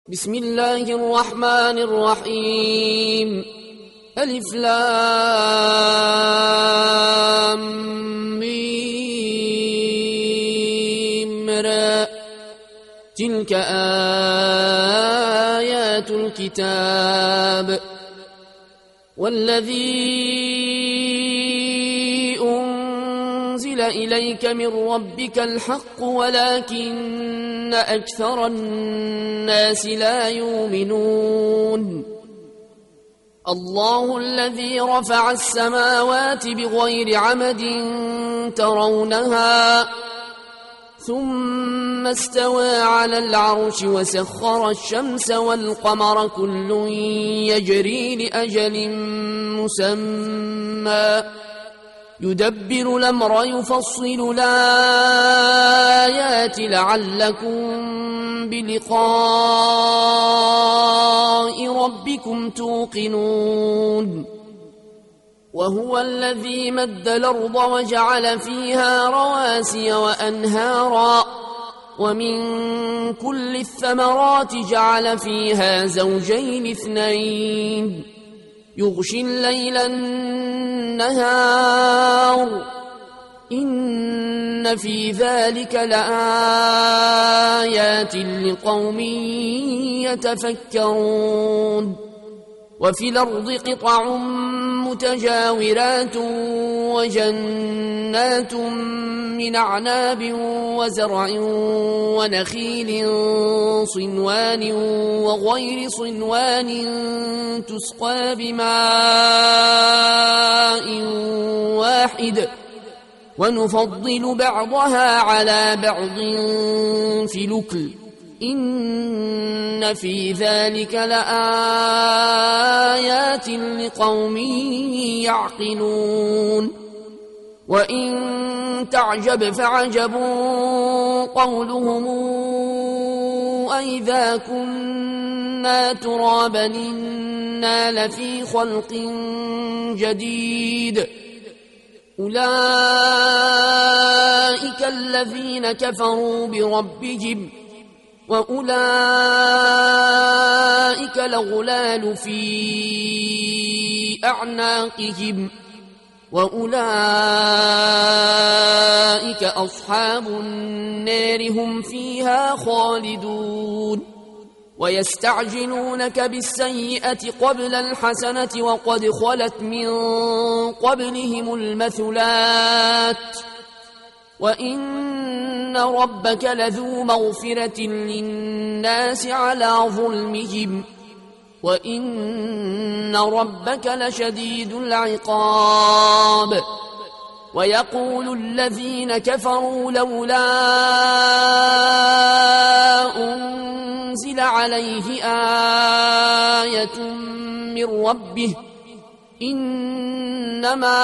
بسم الله الرحمن الرحيم. ألف لام ميم را. تلك آيات الكتاب والذي أنزل إليك من ربك الحق ولكن أكثر الناس لا يؤمنون. الله الذي رفع السماوات بغير عمد ترونها ثم استوى على العرش وسخر الشمس والقمر كل يجري لأجل مسمى يدبر الأمر يفصل الآيات لعلكم بلقاء ربكم توقنون. وهو الذي مد الأرض وجعل فيها رواسي وأنهارا ومن كل الثمرات جعل فيها زوجين اثنين يغشي الليل النهار إن في ذلك لآيات لقوم يتفكرون. وفي الأرض قطع متجاورات وجنات من أعناب وزرع ونخيل صنوان وغير صنوان تسقى بماء واحد ونفضل بعضها على بعض في الأكل إن في ذلك لآيات لقوم يعقلون. وإن تعجب فعجب قولهم أئذا كنا ترابا إنا لفي خلق جديد أولئك الذين كفروا بربهم وأولئك الأغلال في أعناقهم وأولئك أصحاب النار هم فيها خالدون. ويستعجلونك بالسيئة قبل الحسنة وقد خلت من قبلهم المثلات وإن ربك لذو مغفرة للناس على ظلمهم وإن ربك لشديد العقاب. ويقول الذين كفروا لولا أنزل عليه آية من ربه إنما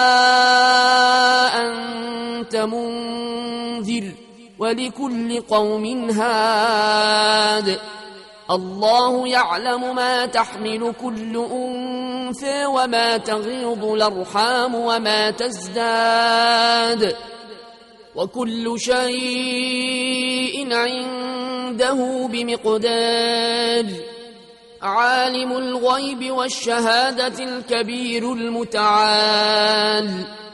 أنت منذر ولكل قوم هاد الله يعلم ما تحمل كل أنثى وما تغيض الأرحام وما تزداد وكل شيء عنده بمقدار. عالم الغيب والشهادة الكبير المتعال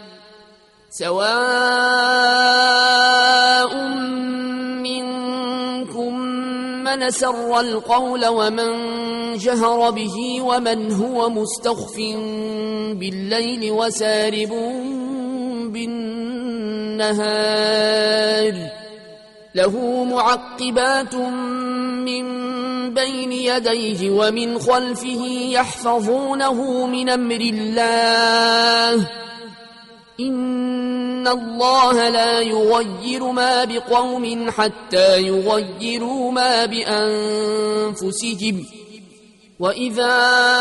سواء منكم من سر القول ومن جهر به ومن هو مستخف بالليل وسارب بالنهار له معقبات من بين يديه ومن خلفه يحفظونه من أمر الله إن الله لا يغير ما بقوم حتى يغيروا ما بأنفسهم وإذا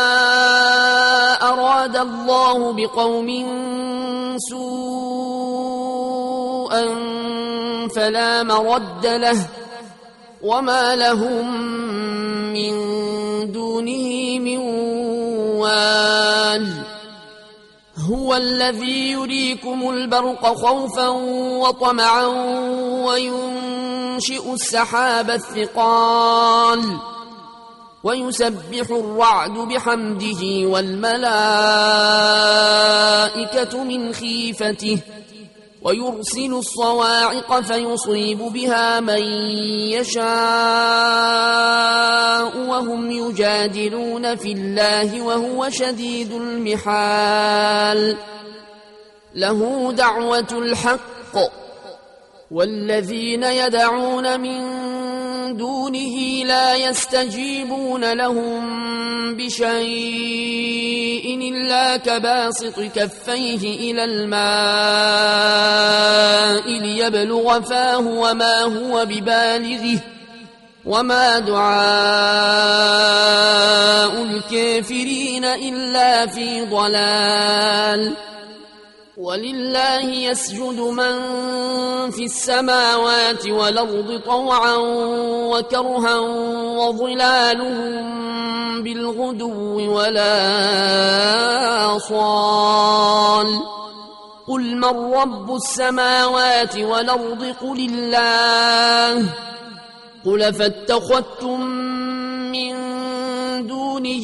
أراد الله بقوم سوءا فلا مرد له وما لهم من دونه من وال. هو الذي يريكم البرق خوفا وطمعا وينشئ السحاب الثقال ويسبح الرعد بحمده والملائكة من خيفته ويرسل الصواعق فيصيب بها من يشاء وهم يجادلون في الله وهو شديد المحال له دعوة الحق والذين يدعون من دونه لا يستجيبون لهم بشيء إلا كباسط كفيه إلى الماء ليبلغ فاه وما هو ببالغه وما دعاء الكافرين إلا في ضلال ولله يسجد من في السماوات والأرض طوعا وكرها وظلالهم بالغدو ولا آصال قل من رب السماوات والأرض قل الله قل فاتخذتم من دونه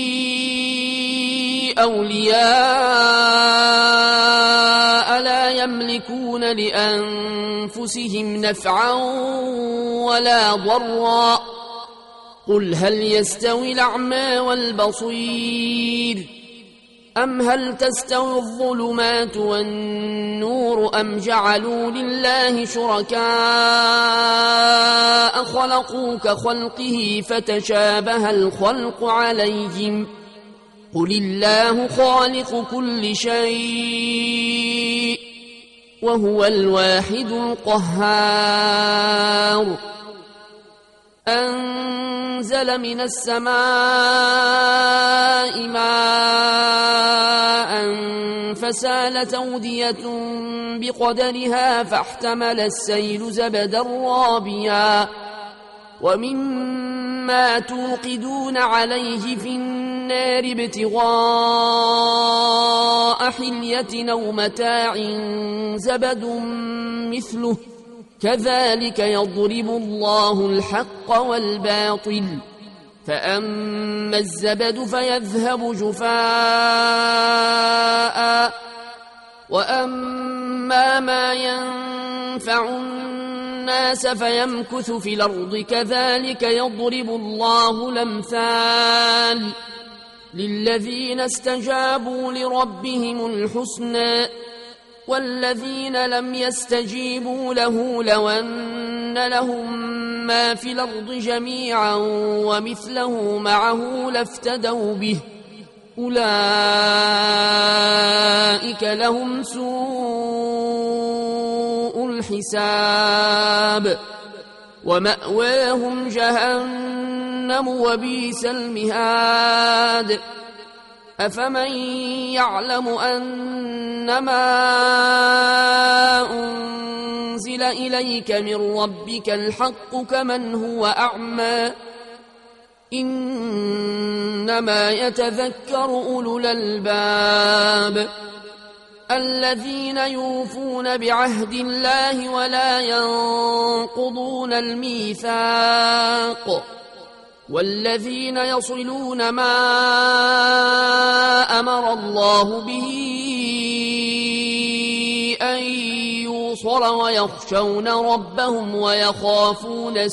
أولياء لا يملكون لأنفسهم نفعا ولا ضرا قل هل يستوي الأعمى والبصير أم هل تستوي الظلمات والنور أم جعلوا لله شركاء خلقوا كخلقه فتشابه الخلق عليهم قل الله خالق كل شيء وهو الواحد القهار أنزل من السماء ماء فسالت أودية بقدرها فاحتمل السيل زبدا رابيا ومما توقدون عليه في النار ابتغاء حلية أو متاع زبد مثله كذلك يضرب الله الحق والباطل فأما الزبد فيذهب جفاء وأما ما ينفع الناس فيمكث في الأرض كذلك يضرب الله الأمثال للذين استجابوا لربهم الحسنى والذين لم يستجيبوا له لو أن لهم ما في الأرض جميعا ومثله معه لافتدوا به أولئك لهم سوء الحساب ومأواهم جهنم وبئس المهاد أفمن يعلم أنما أنزل إليك من ربك الحق كمن هو أعمى إنما يتذكر أولو الألباب الذين يوفون بعهد الله ولا ينقضون الميثاق والذين يصلون ما أمر الله به أن يوصل ويخشون ربهم ويخافون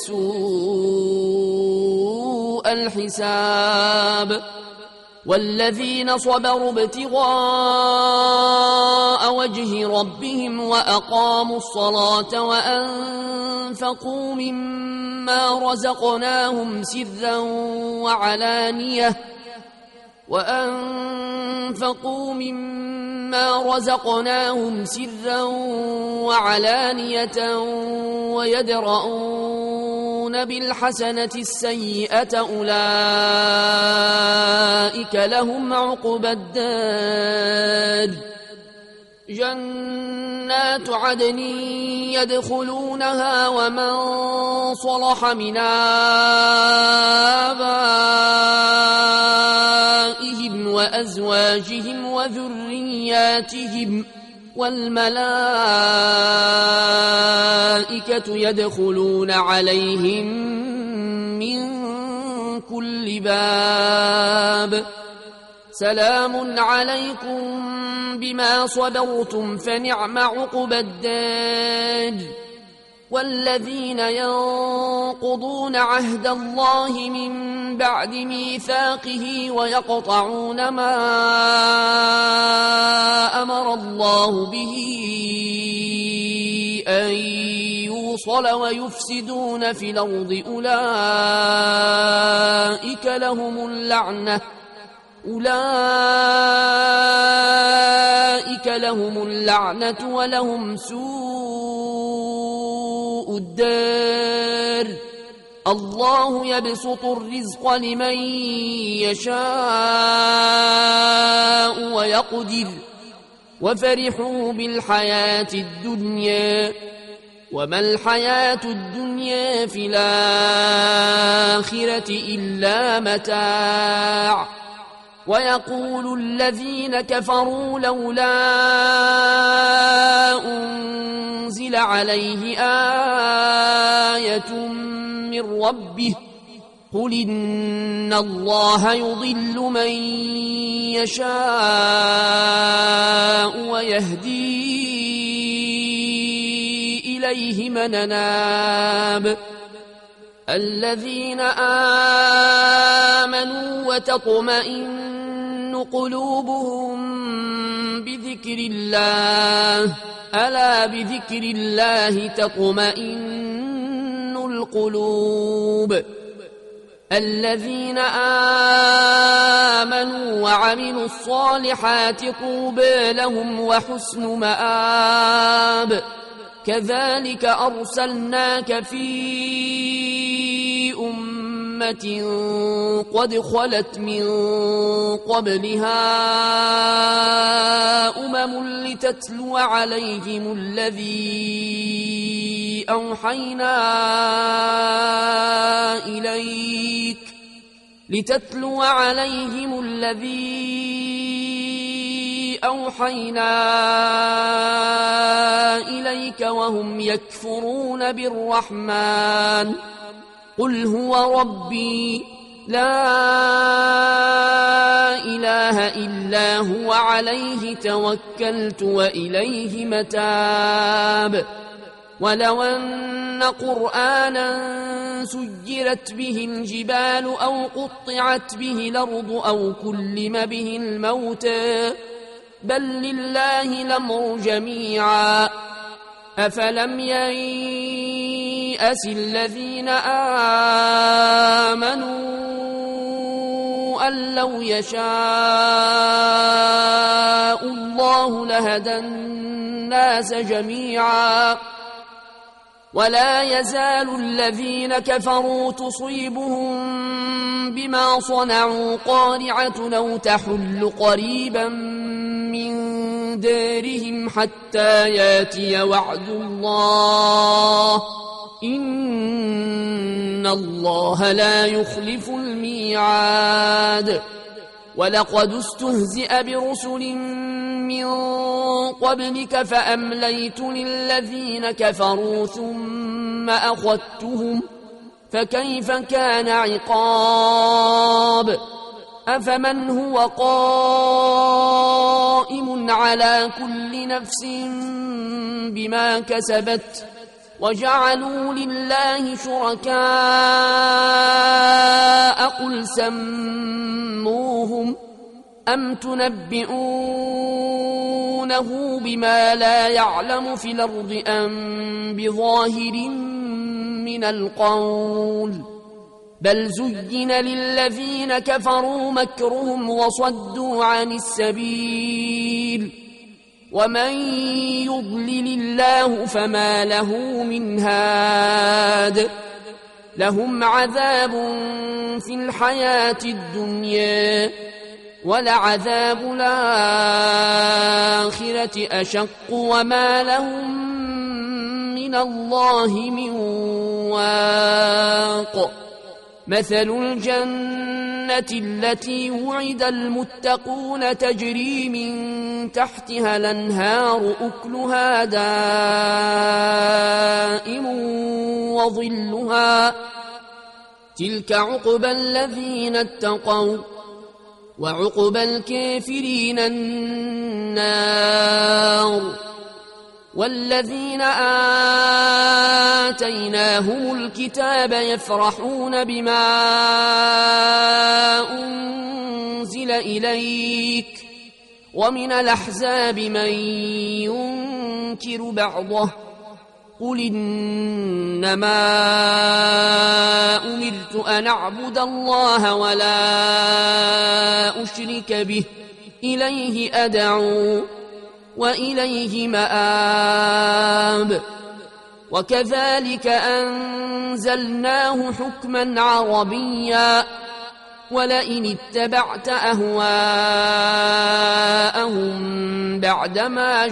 سوء الحساب والذين صبروا ابتغاء وجه ربهم وأقاموا الصلاة وأنفقوا مما رزقناهم سرا وعلانية ويدرؤون بالحسنة السيئة أولئك لهم عقبى الدار جنات عدن يدخلونها ومن صلح من آبائهم وأزواجهم وذرياتهم والملائكة يدخلون عليهم من كل باب سلام عليكم بما صبرتم فنعم عقبى الدار والذين ينقضون عهد الله من بعد ميثاقه ويقطعون ما أمر الله به أن يوصل ويفسدون في الأرض أولئك لهم اللعنة ولهم سوء الدار الله يبسط الرزق لمن يشاء ويقدر وفرحوا بالحياة الدنيا وما الحياة الدنيا في الآخرة إلا متاع ويقول الذين كفروا لولا أنزل عليه آية من ربه قل إن الله يضل من يشاء ويهدي إليه من أناب الذين آمنوا وتطمئن قلوبهم بذكر الله ألا بذكر الله تطمئن القلوب الذين آمنوا وعملوا الصالحات طوبى لهم وحسن مآب كذلك أرسلناك في أمة قد خلت من قبلها لتتلو عليهم الذي أوحينا إليك وهم يكفرون بالرحمن قل هو ربي لا إله إلا هو عليه توكلت وإليه متاب ولو أن قرآنا سجرت به الجبال أو قطعت به الأرض أو كلم به الموتى بل لله الأمر جميعا أفلم ييأس الذين آمنوا أن لو يشاء الله لهدى الناس جميعا ولا يزال الذين كفروا تصيبهم بما صنعوا قارعة أو تحل قريبا من دارهم حتى ياتي وعد الله إن الله لا يخلف الميعاد ولقد استهزئ برسل من قبلك فأمليت للذين كفروا ثم أخذتهم فكيف كان عقاب أفمن هو قائم على كل نفس بما كسبت وجعلوا لله شركاء قل سموهم أم تنبئونه بما لا يعلم في الأرض أم بظاهر من القول بل زين للذين كفروا مكرهم وصدوا عن السبيل ومن يضلل الله فما له من هاد لهم عذاب في الحياة الدنيا ولعذاب الآخرة أشق وما لهم من الله من واق مثل الجنة التي وعد المتقون تجري من تحتها الأنهار أكلها دائم وظلها تلك عقبى الذين اتقوا وعقبى الكافرين النار والذين آتيناهم الكتاب يفرحون بما أنزل إليك ومن الأحزاب من ينكر بعضه قل إنما أمرت أن أعبد الله ولا أشرك به إليه أدعو وإليه مآب وكذلك أنزلناه حكما عربيا ولئن اتبعت أهواءهم بعدما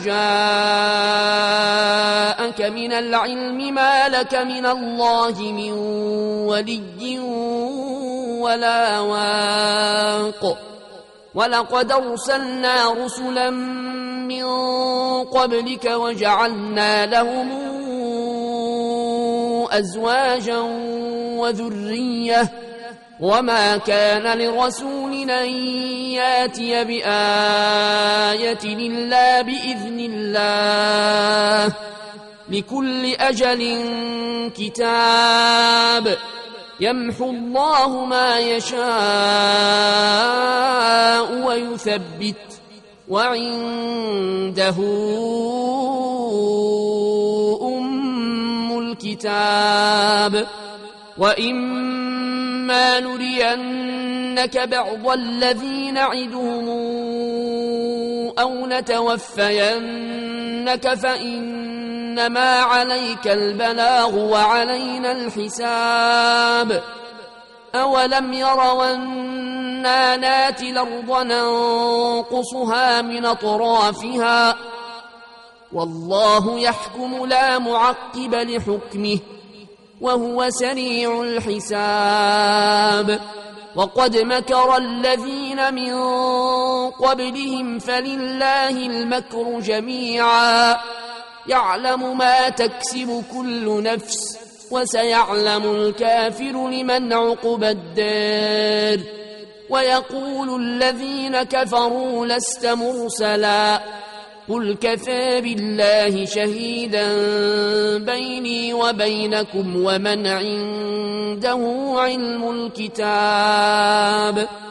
جاءك من العلم ما لك من الله من ولي ولا واق ولقد أرسلنا رسلا من قبلك وجعلنا لهم أزواجا وذرية وما كان لرسول أن ياتي بآية إلا بإذن الله لكل أجل كتاب يمحو الله ما يشاء ويثبت وعنده أم الكتاب وإما نرينك بعض الذي نعدهم أو نتوفينك فإنما عليك البلاغ وعلينا الحساب أولم يروا أنا ناتي الأرض ننقصها من أطرافها والله يحكم لا معقب لحكمه وهو سريع الحساب وقد مكر الذين من قبلهم فلله المكر جميعا يعلم ما تكسب كل نفس وسيعلم الكافر لمن عقبى الدار ويقول الذين كفروا لست مرسلا قل كفى بالله شهيدا بيني وبينكم ومن عنده علم الكتاب